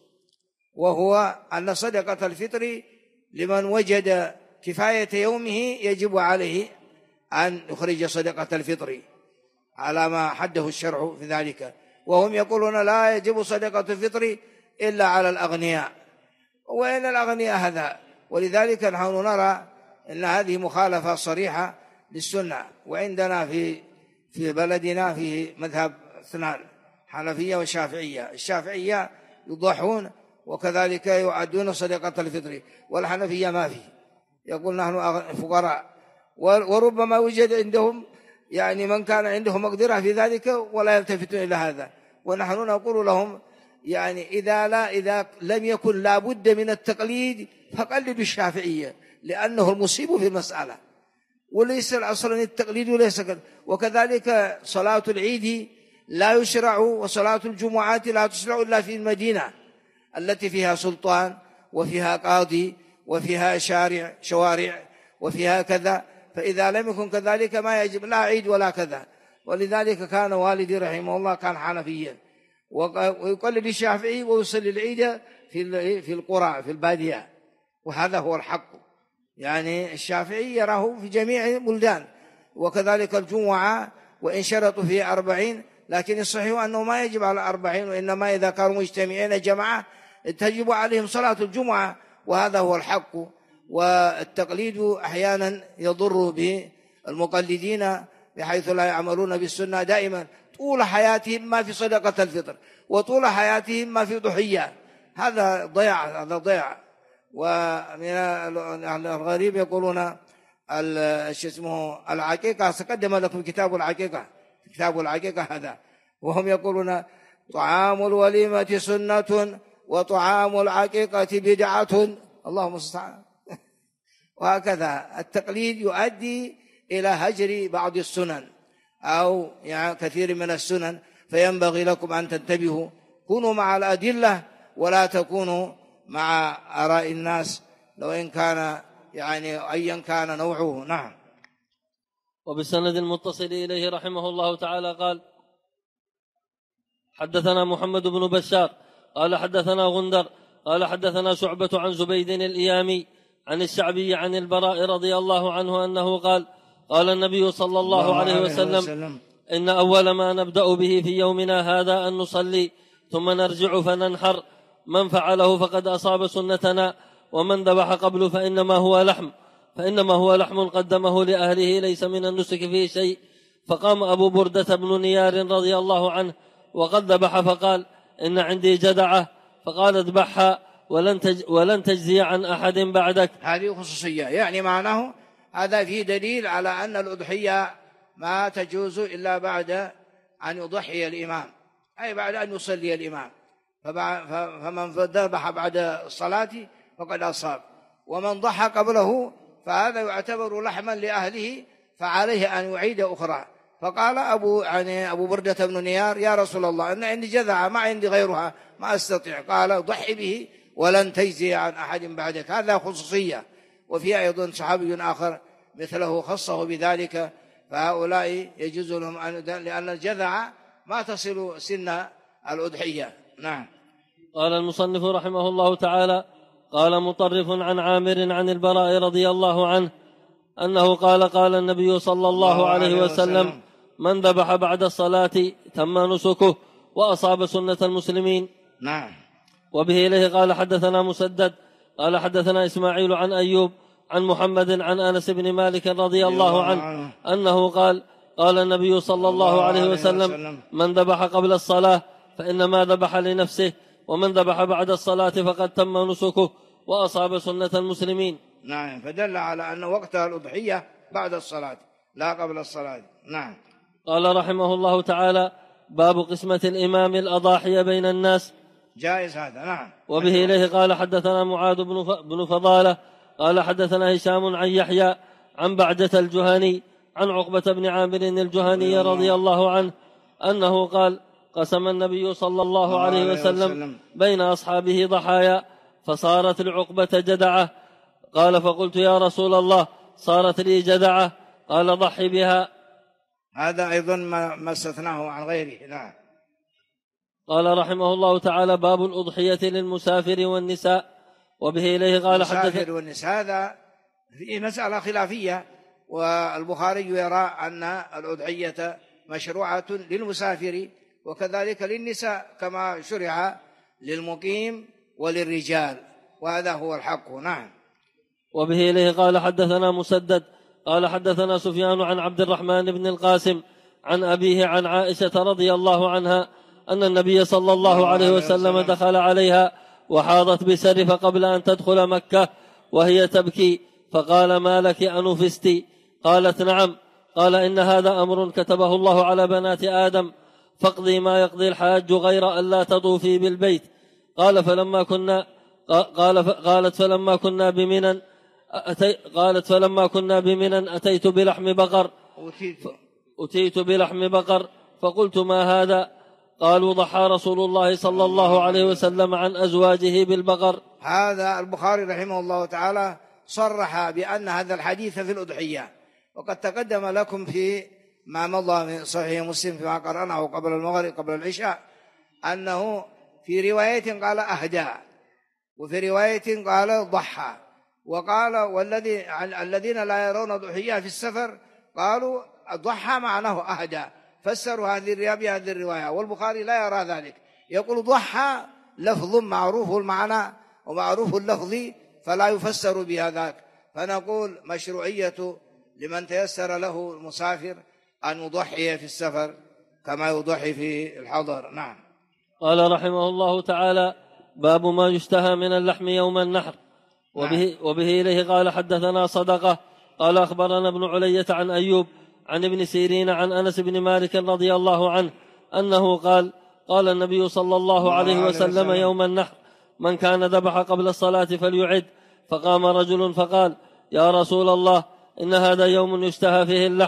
A: وهو أن صدقة الفطر لمن وجد كفاية يومه يجب عليه أن يخرج صدقة الفطر على ما حده الشرع في ذلك، وهم يقولون لا يجب صدقة الفطر إلا على الأغنياء. وإن الأغنياء هذا، ولذلك نحن نرى أن هذه مخالفة صريحة للسنة. وعندنا في بلدنا في مذهب اثنان، حنفية والشافعية. الشافعية يضحون وكذلك يعدون صدقة الفطر، والحنفية ما فيه، يقول نحن فقراء. وربما وجد عندهم يعني من كان عنده مقدرة في ذلك ولا يلتفتون إلى هذا. ونحن نقول لهم يعني إذا لم يكن لا بد من التقليد فقلدوا الشافعية، لأنه المصيب في المسألة، وليس أصلا التقليد وليس كذا. وكذلك صلاة العيد لا يشرع، وصلاة الجمعات لا تشرع إلا في المدينة التي فيها سلطان وفيها قاضي وفيها شوارع وفيها كذا. فإذا لم يكن كذلك ما يجب لا عيد ولا كذا. ولذلك كان والدي رحمه الله كان حنفيا، ويقلد الشافعي ويصلي العيد في القرى في البادية، وهذا هو الحق. يعني الشافعي يراه في جميع البلدان، وكذلك الجمعة وإن شرطوا في 40، لكن الصحيح أنه ما يجب على 40، وإنما إذا كانوا مجتمعين جماعة تجب عليهم صلاة الجمعة، وهذا هو الحق. والتقليد أحيانا يضر بالمقلدين بحيث لا يعملون بالسنة دائما طول حياتهم، ما في صدقة الفطر، وطول حياتهم ما في ضحية. هذا ضياع. ومن الغريب يقولون العقيقة، سقدم لكم كتاب العقيقة هذا، وهم يقولون طعام الوليمة سنة وطعام العقيقة بدعة، اللهم استعان. وهكذا التقليد يؤدي إلى هجر بعض السنن أو يعني كثير من السنن. فينبغي لكم أن تنتبهوا، كونوا مع الأدلة ولا تكونوا مع آراء الناس لو إن كان يعني أيا كان نوعه. نعم.
B: وبالسند المتصل إليه رحمه الله تعالى قال: حدثنا محمد بن بشار قال حدثنا غندر قال حدثنا شعبة عن زبيد الإيامي عن الشعبي عن البراء رضي الله عنه أنه قال: قال النبي صلى الله عليه وسلم: إن أول ما نبدأ به في يومنا هذا أن نصلي ثم نرجع فننحر، من فعله فقد أصاب سنتنا، ومن ذبح قبل فإنما هو لحم قدمه لأهله ليس من النسك فيه شيء. فقام أبو بردة بن نيار رضي الله عنه وقد ذبح فقال: إن عندي جدعة، فقال: اذبحها ولن تجزي عن أحد بعدك.
A: هذه خصوصية، يعني معناه هذا فيه دليل على أن الأضحية ما تجوز إلا بعد أن يضحي الإمام، أي بعد أن يصلي الإمام. فمن ذبح بعد الصلاة فقد أصاب، ومن ضحى قبله فهذا يعتبر لحما لأهله فعليه أن يعيد أخرى. فقال أبو بردة بن نيار: يا رسول الله، إن عندي جذعة ما عندي غيرها ما أستطيع. قال: ضحي به ولن تجزي عن أحد بعدك. هذا خصوصية. وفي أيضا صحابي آخر مثله خصه بذلك، فهؤلاء يجوز لهم لأن الجذعة ما تصل سن الأضحية. نعم.
B: قال المصنف رحمه الله تعالى: قال مطرف عن عامر عن البراء رضي الله عنه أنه قال: قال النبي صلى الله عليه وسلم: من ذبح بعد الصلاة تم نسكه وأصاب سنة المسلمين.
A: نعم.
B: وبه إليه قال حدثنا مسدد قال حدثنا إسماعيل عن أيوب عن محمد عن أنس بن مالك رضي الله عنه أنه قال: قال النبي صلى الله عليه وسلم: من ذبح قبل الصلاة فإنما ذبح لنفسه، ومن ذبح بعد الصلاة فقد تم نسكه وأصاب سنة المسلمين.
A: نعم. فدل على أن وقتها الأضحية بعد الصلاة لا قبل الصلاة. نعم.
B: قال رحمه الله تعالى: باب قسمة الإمام الأضاحي بين الناس.
A: جائز هذا. نعم.
B: وبه إليه قال حدثنا معاذ بن فضالة قال حدثنا هشام عن يحيى عن بعدة الجهني عن عقبة بن عامر الجهني رضي الله عنه أنه قال: قسم النبي صلى الله عليه وسلم بين أصحابه ضحايا، فصارت لعقبة جدعة. قال: فقلت: يا رسول الله، صارت لي جدعة. قال: ضحي بها.
A: هذا أيضا ما استثناه عن غيره. نعم.
B: قال رحمه الله تعالى: باب الأضحية للمسافر والنساء. وبه إليه قال
A: المسافر والنساء هذا في مسألة خلافية، والبخاري يرى أن الأضحية مشروعة للمسافر وكذلك للنساء كما شرع للمقيم وللرجال، وهذا هو الحق. نعم.
B: وبه إليه قال حدثنا مسدد قال حدثنا سفيان عن عبد الرحمن بن القاسم عن أبيه عن عائشة رضي الله عنها أن النبي صلى الله عليه وسلم دخل عليها وحاضت بسرف قبل أن تدخل مكة وهي تبكي، فقال: ما لك أنفستي؟ قالت: نعم. قال: إن هذا أمر كتبه الله على بنات آدم، فاقضي ما يقضي الحاج غير أن لا تطوفي بالبيت. قالت: فلما كنا بمنى أتيت بلحم بقر أتيت بلحم بقر فقلت: ما هذا؟ قالوا: ضحى رسول الله صلى الله عليه وسلم عن أزواجه بالبقر.
A: هذا البخاري رحمه الله تعالى صرح بأن هذا الحديث في الأضحية، وقد تقدم لكم في ما مضى من صحيح مسلم فيما قرأناه قبل المغرب قبل العشاء أنه في رواية قال أهدى، وفي رواية قال ضحى، وقال الذين لا يرون ضحية في السفر قالوا ضحى معناه أهدى، فسروا هذه الرواية بهذه الرواية، والبخاري لا يرى ذلك، يقول ضحى لفظ معروف المعنى ومعروف اللفظ فلا يفسر بهذاك، فنقول مشروعية لمن تيسر له المسافر أن يضحي في السفر كما يضحي في الحضر. نعم.
B: قال رحمه الله تعالى: باب ما يشتهى من اللحم يوم النحر. وبه إليه قال حدثنا صدقة قال أخبرنا ابن علية عن أيوب عن ابن سيرين عن أنس بن مالك رضي الله عنه أنه قال: قال النبي صلى الله عليه وسلم يوم النحر: من كان ذبح قبل الصلاة فليعد. فقام رجل فقال: يا رسول الله، إن هذا يوم يشتهى فيه اللحم،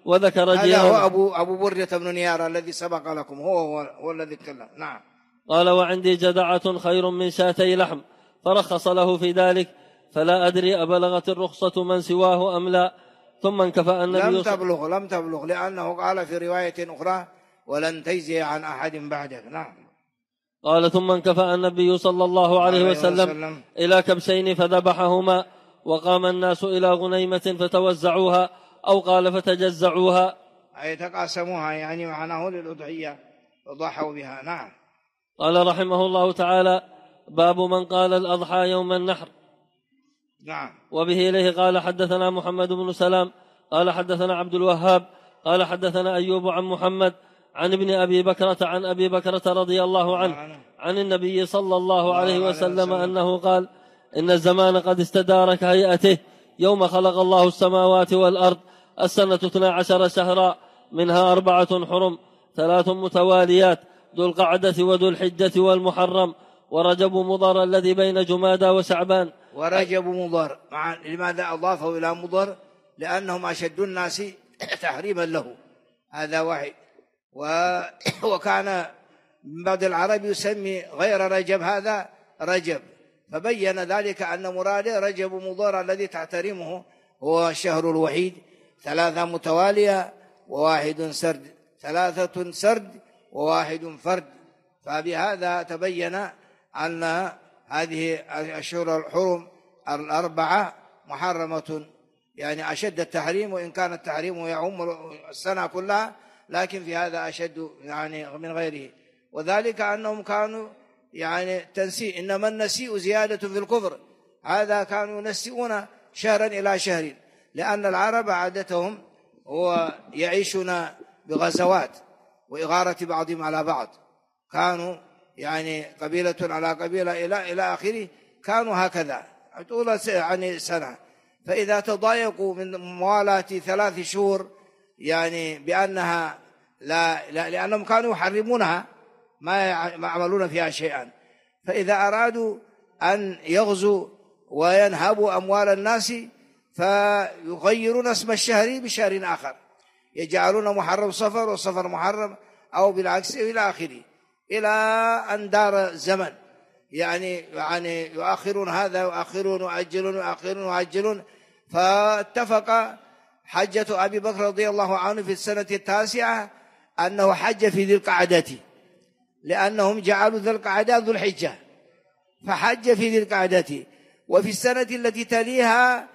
B: وذكر
A: هذا
B: جيرانه.
A: هو أبو بردة بن نيار الذي سبق لكم، هو الذي تكلم. نعم.
B: قال وعندي جدعة خير من شاتي لحم، فرخص له في ذلك، فلا أدري أبلغت الرخصة من سواه أم لا. ثم انكفأ النبي
A: لم تبلغ لأنه قال في رواية أخرى ولن تجزي عن أحد بعدك. نعم.
B: قال ثم انكفأ النبي صلى الله عليه وسلم إلى كبشين فذبحهما، وقام الناس إلى غنيمة فتوزعوها، أو قال فتجزعوها،
A: أي تقاسموها، يعني معناه للأضحية وضحوا بها. نعم.
B: قال رحمه الله تعالى: باب من قال الأضحى يوم النحر.
A: نعم.
B: وبه إليه قال حدثنا محمد بن سلام قال حدثنا عبد الوهاب قال حدثنا أيوب عن محمد عن ابن أبي بكرة عن أبي بكرة رضي الله عنه عن النبي صلى الله عليه وسلم أنه قال: إن الزمان قد استدار كهيئته يوم خلق الله السماوات والأرض، السنة 12 شهرا، منها 4 حرم، 3 متواليات، ذو القعدة وذو الحجة والمحرم، ورجب مضر الذي بين جمادى وشعبان.
A: ورجب مضر، لماذا أضافه إلى مضر؟ لأنهم أشد الناس تحريما له، هذا واحد. وكان من بعض العرب يسمي غير رجب هذا رجب، فبين ذلك أن مراده رجب مضر الذي تحترمه هو الشهر الوحيد، 3 متوالية و1 سرد، 3 سرد و1 فرد. فبهذا تبين أن هذه الأشهر الحرم 4 محرمة، يعني أشد التحريم، وإن كان التحريم يعم السنة كلها، لكن في هذا أشد يعني من غيره. وذلك أنهم كانوا يعني تنسيء، إنما النسيء زيادة في الكفر، هذا كانوا ينسئون شهرا إلى شهر، لأن العرب عادتهم هو يعيشون بغزوات وإغارة بعضهم على بعض، كانوا يعني قبيلة على قبيلة إلى آخره، كانوا هكذا طول يعني سنة. فإذا تضايقوا من موالاة 3 شهور يعني بأنها لا لأنهم كانوا يحرمونها ما يعملون فيها شيئا، فإذا أرادوا أن يغزوا وينهبوا أموال الناس فيغيرون اسم الشهر بشهر آخر، يجعلون محرم صفر وصفر محرم، أو بالعكس إلى آخره، إلى أن دار الزمن يعني يؤخرون هذا يؤخرون ويؤجلون. فاتفق حجة أبي بكر رضي الله عنه في السنة 9 أنه حج في ذي القعدة، لأنهم جعلوا ذي القعدة ذو الحجة، فحج في ذي القعدة. وفي السنة التي تليها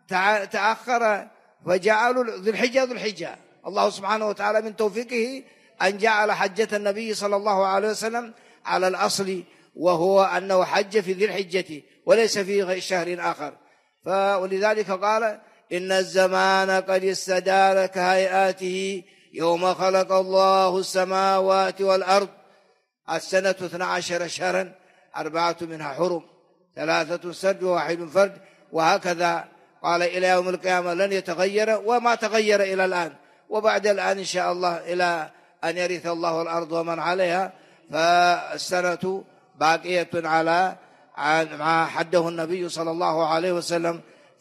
A: تأخر فجعلوا ذي الحجة. الله سبحانه وتعالى من توفيقه أن جعل حجة النبي صلى الله عليه وسلم على الأصل، وهو أنه حج في ذي الحجة وليس في شهر آخر. ولذلك قال: إن الزمان قد استدار كهيئاته يوم خلق الله السماوات والأرض، السنة 12 شهرا، 4 منها حرم، 3 سرد و1 فرد، وهكذا قال إلى يوم القيامة لن يتغير، وما تغير إلى الآن، وبعد الآن إن شاء الله إلى أن يرث الله الأرض ومن عليها، فالسنة باقية على ما حده النبي صلى الله عليه وسلم،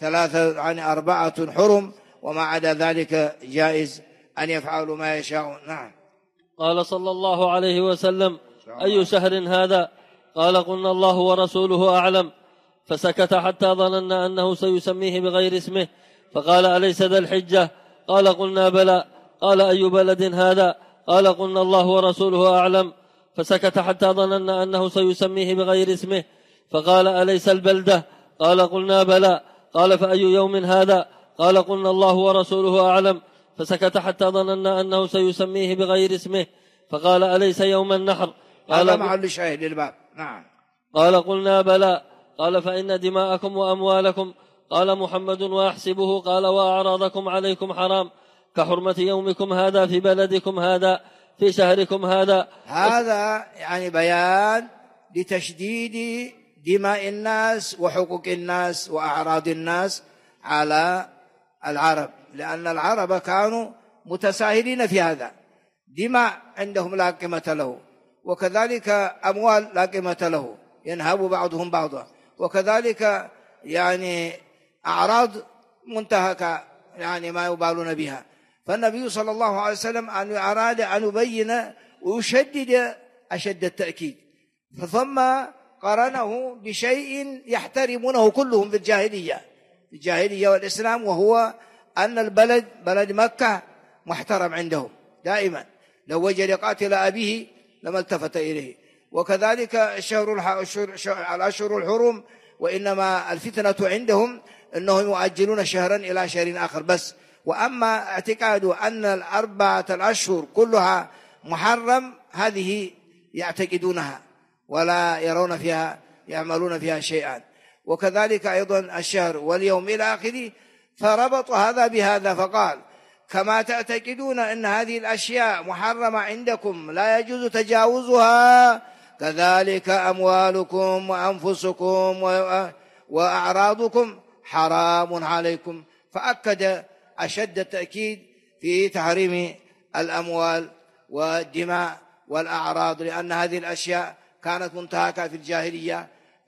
A: 4 حرم، وما عدا ذلك جائز أن يفعلوا ما يشاءون. نعم.
B: قال صلى الله عليه وسلم: أي شهر هذا؟ قال: قلنا الله ورسوله أعلم. فسكت حتى ظننا أنه سيسميه بغير اسمه، فقال: أليس ذا الحجة؟ قال: قلنا بلى. قال: أي بلد هذا؟ قال: قلنا الله ورسوله أعلم. فسكت حتى ظننا أنه سيسميه بغير اسمه، فقال: أليس البلدة؟ قال: قلنا بلى. قال: فأي يوم هذا؟ قال: قلنا الله ورسوله أعلم. فسكت حتى ظننا أنه سيسميه بغير اسمه، فقال: أليس يوم النحر؟
A: قال: محل شاهد للباب. نعم.
B: قال: قلنا بلى. قال: فإن دماءكم وأموالكم، قال محمد: وأحسبه، قال: وأعراضكم عليكم حرام، كحرمة يومكم هذا في بلدكم هذا في شهركم هذا.
A: هذا يعني بيان لتشديد دماء الناس وحقوق الناس وأعراض الناس على العرب، لأن العرب كانوا متساهلين في هذا، دماء عندهم لا قيمة له، وكذلك أموال لا قيمة له، ينهب بعضهم بعضا، وكذلك يعني أعراض منتهكة يعني ما يبالون بها. فالنبي صلى الله عليه وسلم أن أراد أن يبين ويشدد أشد التأكيد، ثم قرنه بشيء يحترمونه كلهم في الجاهلية والإسلام، وهو أن البلد بلد مكة محترم عندهم دائما، لو وجد قاتل أبيه لما التفت إليه. وكذلك الأشهر الحرم، وإنما الفتنة عندهم أنهم يؤجلون شهرا إلى شهر آخر بس. وأما اعتقاد أن 4 الأشهر كلها محرم، هذه يعتقدونها ولا يرون فيها يعملون فيها شيئا. وكذلك أيضا الشهر واليوم إلى آخره، فربط هذا بهذا فقال: كما تعتقدون أن هذه الأشياء محرمة عندكم لا يجوز تجاوزها، كذلك أموالكم وأنفسكم وأعراضكم حرام عليكم. فأكد أشد التأكيد في تحريم الأموال والدماء والأعراض، لأن هذه الأشياء كانت منتهكة في الجاهلية،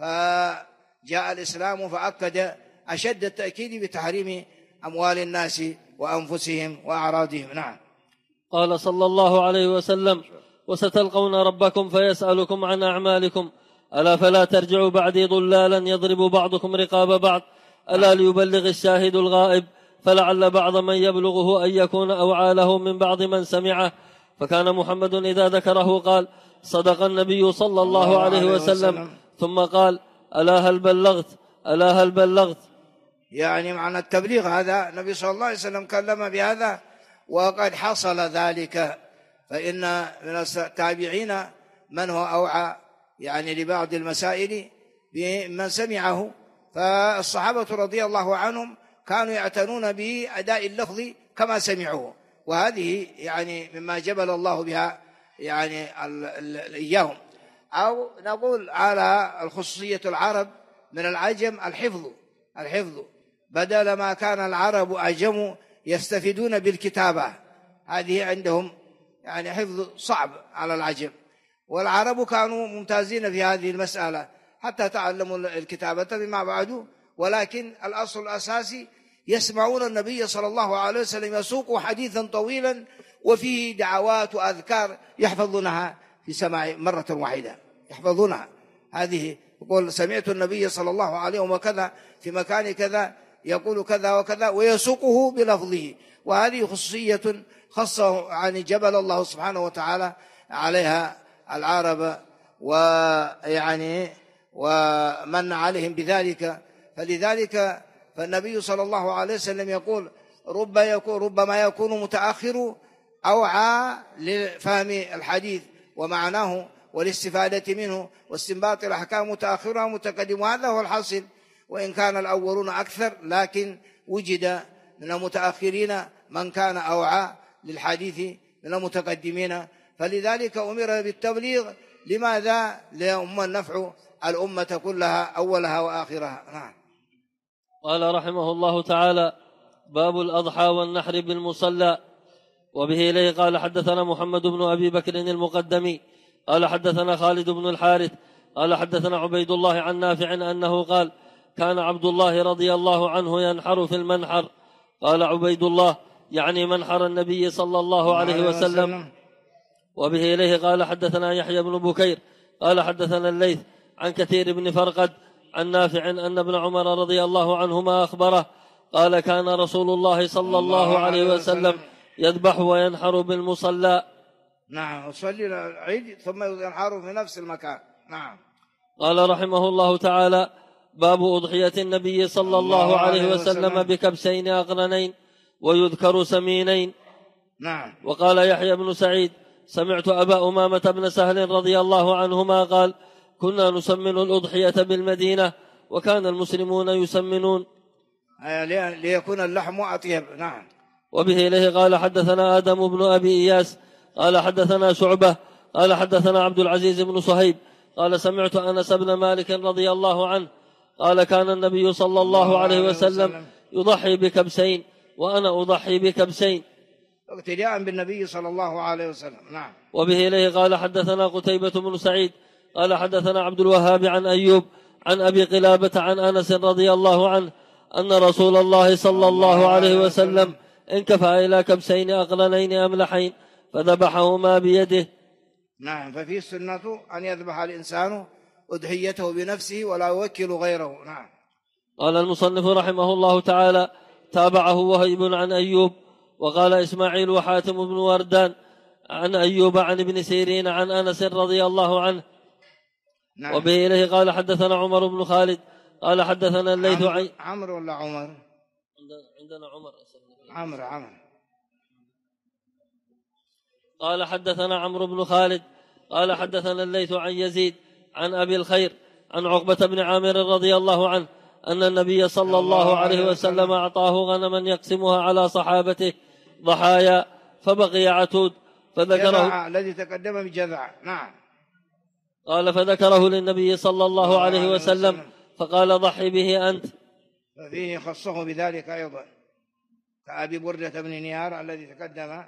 A: فجاء الإسلام فأكد أشد التأكيد بتحريم أموال الناس وأنفسهم وأعراضهم. نعم.
B: قال صلى الله عليه وسلم: وستلقون ربكم فيسألكم عن أعمالكم، ألا فلا ترجعوا بعدي ضلالا يضرب بعضكم رقاب بعض، ألا ليبلغ الشاهد الغائب، فلعل بعض من يبلغه أن يكون أوعى له من بعض من سمعه. فكان محمد إذا ذكره قال: صدق النبي صلى الله عليه وسلم، ثم قال: ألا هل بلغت.
A: يعني معنى التبليغ هذا النبي صلى الله عليه وسلم كلم بهذا وقد حصل ذلك. فإن من التابعين من هو أوعى يعني لبعض المسائل بمن سمعه، فالصحابة رضي الله عنهم كانوا يعتنون بأداء اللفظ كما سمعوه، وهذه يعني مما جبل الله بها يعني إياهم. أو نقول على الخصوصية العرب من العجم الحفظ بدل ما كان العرب أعجم يستفيدون بالكتابة، هذه عندهم يعني حفظ صعب على العجم، والعرب كانوا ممتازين في هذه المسألة حتى تعلموا الكتابة بما بعد. ولكن الأصل الأساسي يسمعون النبي صلى الله عليه وسلم يسوق حديثا طويلا وفيه دعوات وأذكار يحفظونها في سماع مرة واحدة، يحفظونها. هذه يقول: سمعت النبي صلى الله عليه وكذا في مكان كذا يقول كذا وكذا، ويسوقه بلفظه. وهذه خصوصية خاصة يعني جبل الله سبحانه وتعالى عليها العرب، ويعني ومن عليهم بذلك. فلذلك فالنبي صلى الله عليه وسلم يقول: ربما يكون متأخر أوعى لفهم الحديث ومعناه والاستفادة منه واستنباط الأحكام متأخرها متقدم، هذا هو الحاصل. وإن كان الأولون أكثر، لكن وجد من المتأخرين من كان أوعى للحديث من المتقدمين. فلذلك أمر بالتبليغ. لماذا؟ ليؤم النفع الأمة كلها أولها وآخرها. نعم.
B: قال رحمه الله تعالى: باب الأضحى والنحر بالمصلى. وبه إليه قال: حدثنا محمد بن أبي بكر المقدمي قال حدثنا خالد بن الحارث قال حدثنا عبيد الله عن نافع أنه قال: كان عبد الله رضي الله عنه ينحر في المنحر. قال عبيد الله: يعني منحر النبي صلى الله عليه وسلم. وبه إليه قال: حدثنا يحيى بن بكير قال حدثنا الليث عن كثير بن فرقد عن نافع أن ابن عمر رضي الله عنهما أخبره قال: كان رسول الله صلى الله عليه وسلم يذبح وينحر بالمصلى.
A: نعم. وصلي العيد ثم ينحر في نفس المكان. نعم.
B: قال رحمه الله تعالى: باب أضحية النبي صلى الله عليه وسلم بكبسين أقرنين ويذكر سمينين.
A: نعم.
B: وقال يحيى بن سعيد: سمعت أبا أمامة بن سهل رضي الله عنهما قال: كنا نسمن الأضحية بالمدينة وكان المسلمون يسمنون
A: ليكون اللحم أطيب. نعم.
B: وبه إليه قال: حدثنا آدم بن أبي إياس قال حدثنا شعبة قال حدثنا عبد العزيز بن صهيب قال: سمعت أنس بن مالك رضي الله عنه قال: كان النبي صلى الله عليه وسلم يضحي بكبسين وأنا أضحي بكبسين،
A: اقتداء بالنبي صلى الله عليه وسلم. نعم.
B: وبه إليه قال: حدثنا قتيبة بن سعيد قال حدثنا عبد الوهاب عن أيوب عن أبي قلابة عن أنس رضي الله عنه أن رسول الله صلى الله عليه وسلم انكفى إلى كبسين أقرنين أملحين فذبحهما بيده.
A: نعم. ففي السنة أن يذبح الإنسان أضحيته بنفسه ولا يوكل غيره. نعم.
B: قال المصنف رحمه الله تعالى: تابعه وهيب عن أيوب. وقال إسماعيل وحاتم بن وردان عن أيوب عن ابن سيرين عن أنس رضي الله عنه.
A: نعم.
B: وبه إليه قال حدثنا عمر بن خالد قال حدثنا الليث
A: عمر ولا عمر؟
B: عندنا
A: عمر.
B: قال حدثنا عمرو بن خالد قال حدثنا الليث عن يزيد عن أبي الخير عن عقبة بن عامر رضي الله عنه أن النبي صلى الله عليه وسلم أعطاه غنما يقسمها على صحابته ضحايا فبقي عتود فذكره
A: الذي تقدم بجذع. نعم.
B: قال فذكره للنبي صلى الله عليه وسلم فقال ضحي به أنت.
A: ففيه خصه بذلك أيضا كأبي بردة بن نيار الذي تقدم.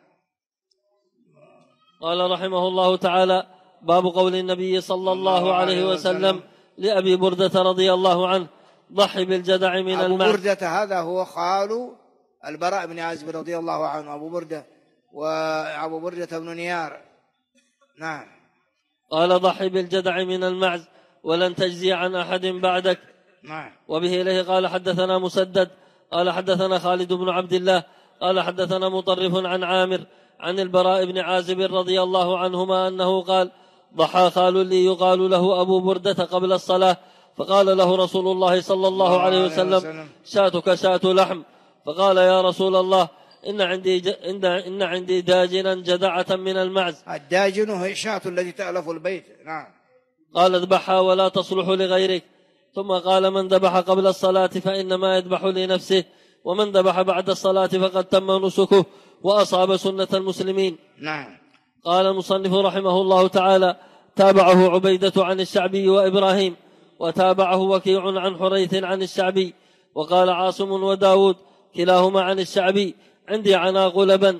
B: قال رحمه الله تعالى: باب قول النبي صلى الله عليه وسلم لأبي بردة رضي الله عنه: ضحي بالجدع من المعز.
A: أبو بردة هذا هو خال البراء بن عازب رضي الله عنه، أبو بردة وأبو بردة بن نيار. نعم.
B: قال: ضحي بالجدع من المعز ولن تجزي عن أحد بعدك.
A: نعم.
B: وبه إليه قال حدثنا مسدد قال حدثنا خالد بن عبد الله قال حدثنا مطرف عن عامر عن البراء بن عازب رضي الله عنهما أنه قال: ضحى خال لي يقال له أبو بردة قبل الصلاة، فقال له رسول الله صلى الله عليه وسلم: شاتك شاة لحم. فقال: يا رسول الله إن عندي داجنا جدعة من المعز.
A: الداجن هي الشاة التي تألف البيت. نعم.
B: قال: اذبحها ولا تصلح لغيرك. ثم قال: من ذبح قبل الصلاة فإنما يذبح لنفسه، ومن ذبح بعد الصلاة فقد تم نسكه وأصاب سنة المسلمين.
A: نعم.
B: قال المصنف رحمه الله تعالى: تابعه عبيدة عن الشعبي وإبراهيم، وتابعه وكيع عن حريث عن الشعبي. وقال عاصم وداود كلاهما عن الشعبي: عندي عناق لبن.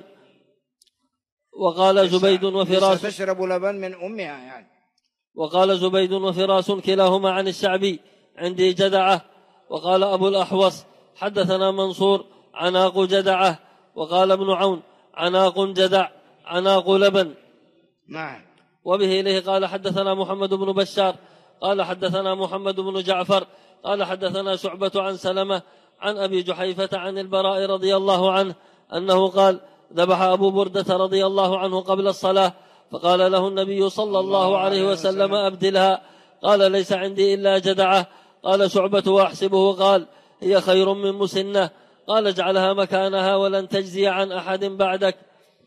B: وقال زبيد وفراس
A: تشرب لبن من أمها يعني.
B: وقال زبيد وفراس كلاهما عن الشعبي: عندي جدعة. وقال أبو الأحوص: حدثنا منصور عناق جدعة. وقال ابن عون: عناق جدع عناق لبن.
A: نعم.
B: وبه إليه قال حدثنا محمد بن بشار قال حدثنا محمد بن جعفر قال حدثنا شعبة عن سلمة عن أبي جحيفة عن البراء رضي الله عنه أنه قال: ذبح أبو بردة رضي الله عنه قبل الصلاة، فقال له النبي صلى الله عليه وسلم: أبدلها. قال: ليس عندي إلا جدعة. قال شعبة وأحسبه قال: هي خير من مسنة. قال: اجعلها مكانها ولن تجزي عن أحد بعدك.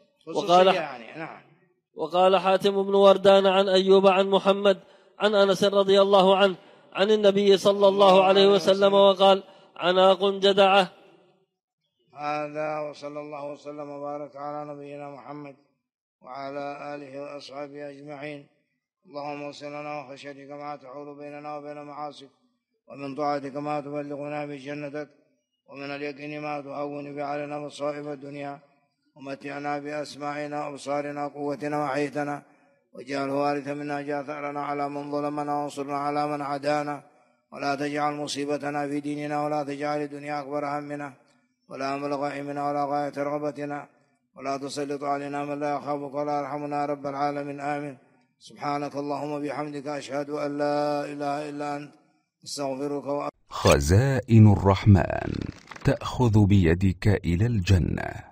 B: وقال حاتم بن وردان عن أيوب عن محمد عن أنس رضي الله عنه عن النبي صلى الله عليه وسلم وقال: عناق جدعة.
A: هذا. وصلى الله وسلم وبارك على نبينا محمد وعلى آله وأصحابه أجمعين. اللهم اغفر لنا وخشيتك ما تحول بيننا وبين معاصيك، ومن طاعتك ما تبلغنا بجنتك، ومن اليقين ما تهون به علينا مصائب الدنيا، ومتعنا بأسماعنا وأبصارنا قوتنا وحيتنا، واجعله وارثا منا، اجعل ثأرنا على من ظلمنا وانصرنا على من عادانا، ولا تجعل مصيبتنا في ديننا، ولا تجعل الدنيا أكبر همنا ولا مبلغ علمنا ولا غاية رغبتنا، ولا تسلط علينا من لا يخافك ولا يرحمنا رب العالمين. آمين. سبحانك اللهم وبحمدك، أشهد أن لا إله إلا أنت، استغفرك.
C: خزائن الرحمن تأخذ بيدك إلى الجنة.